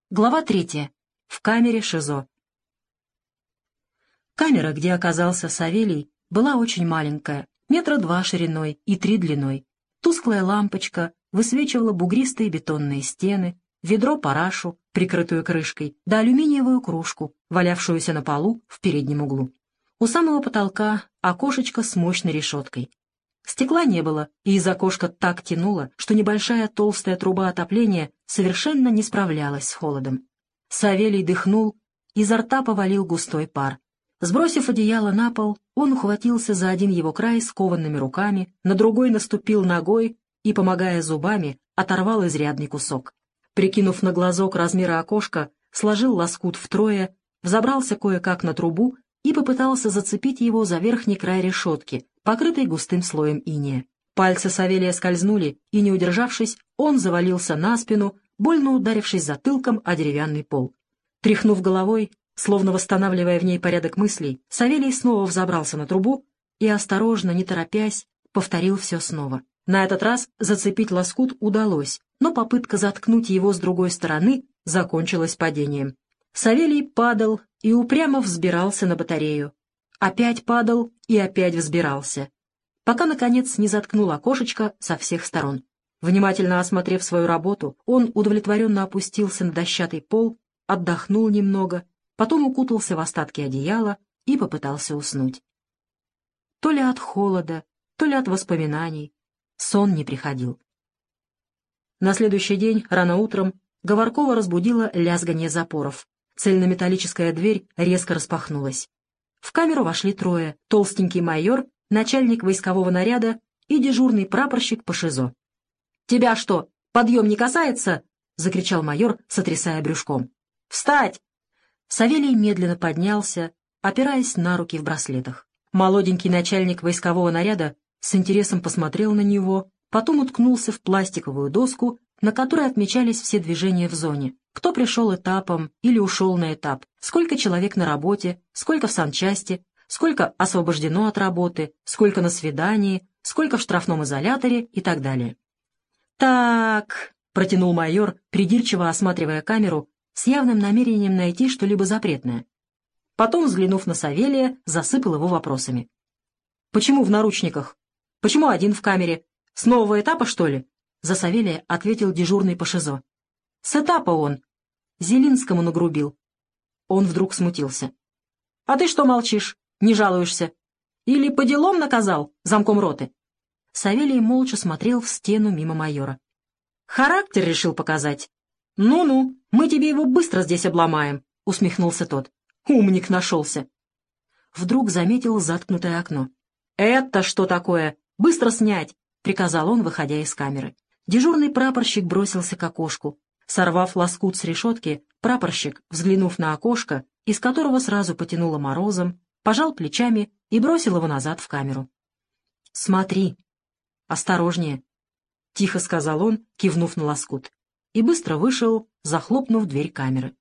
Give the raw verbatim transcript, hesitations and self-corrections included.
Глава третья. В камере ШИЗО. Камера, где оказался Савелий, была очень маленькая, метра два шириной и три длиной. Тусклая лампочка высвечивала бугристые бетонные стены, ведро парашу, прикрытую крышкой, да алюминиевую кружку, валявшуюся на полу в переднем углу. У самого потолка окошечко с мощной решеткой. Стекла не было, и из окошка так тянуло, что небольшая толстая труба отопления совершенно не справлялась с холодом. Савелий дыхнул, изо рта повалил густой пар. Сбросив одеяло на пол, он ухватился за один его край скованными руками, на другой наступил ногой и, помогая зубами, оторвал изрядный кусок. Прикинув на глазок размера окошка, сложил лоскут втрое, взобрался кое-как на трубу и попытался зацепить его за верхний край решетки, покрытой густым слоем инея. Пальцы Савелия скользнули, и, не удержавшись, он завалился на спину, больно ударившись затылком о деревянный пол. Тряхнув головой, словно восстанавливая в ней порядок мыслей, Савелий снова взобрался на трубу и, осторожно, не торопясь, повторил все снова. На этот раз зацепить лоскут удалось, но попытка заткнуть его с другой стороны закончилась падением. Савелий падал и упрямо взбирался на батарею. Опять падал и опять взбирался, пока, наконец, не заткнул окошечко со всех сторон. Внимательно осмотрев свою работу, он удовлетворенно опустился на дощатый пол, отдохнул немного, потом укутался в остатки одеяла и попытался уснуть. То ли от холода, то ли от воспоминаний сон не приходил. На следующий день, рано утром, Говоркова разбудила лязганье запоров. Цельнометаллическая дверь резко распахнулась. В камеру вошли трое: толстенький майор, начальник войскового наряда и дежурный прапорщик по ШИЗО. «Тебя что, подъем не касается?» — закричал майор, сотрясая брюшком. «Встать!» Савелий медленно поднялся, опираясь на руки в браслетах. Молоденький начальник войскового наряда с интересом посмотрел на него, потом уткнулся в пластиковую доску, на которой отмечались все движения в зоне. Кто пришел этапом или ушел на этап, сколько человек на работе, сколько в санчасти, сколько освобождено от работы, сколько на свидании, сколько в штрафном изоляторе и так далее. «Так», — протянул майор, придирчиво осматривая камеру, с явным намерением найти что-либо запретное. Потом, взглянув на Савелия, засыпал его вопросами. «Почему в наручниках? Почему один в камере? С нового этапа, что ли?» За Савелия ответил дежурный по ШИЗО. «С этапа он. Зелинскому нагрубил». Он вдруг смутился. «А ты что молчишь? Не жалуешься? Или по делам наказал, замком роты?» Савелий молча смотрел в стену мимо майора. «Характер решил показать? Ну-ну, мы тебе его быстро здесь обломаем», — усмехнулся тот. «Умник нашелся». Вдруг заметил заткнутое окно. «Это что такое? Быстро снять!» — приказал он, выходя из камеры. Дежурный прапорщик бросился к окошку. Сорвав лоскут с решетки, прапорщик, взглянув на окошко, из которого сразу потянуло морозом, пожал плечами и бросил его назад в камеру. «Смотри, осторожнее», — тихо сказал он, кивнув на лоскут, и быстро вышел, захлопнув дверь камеры.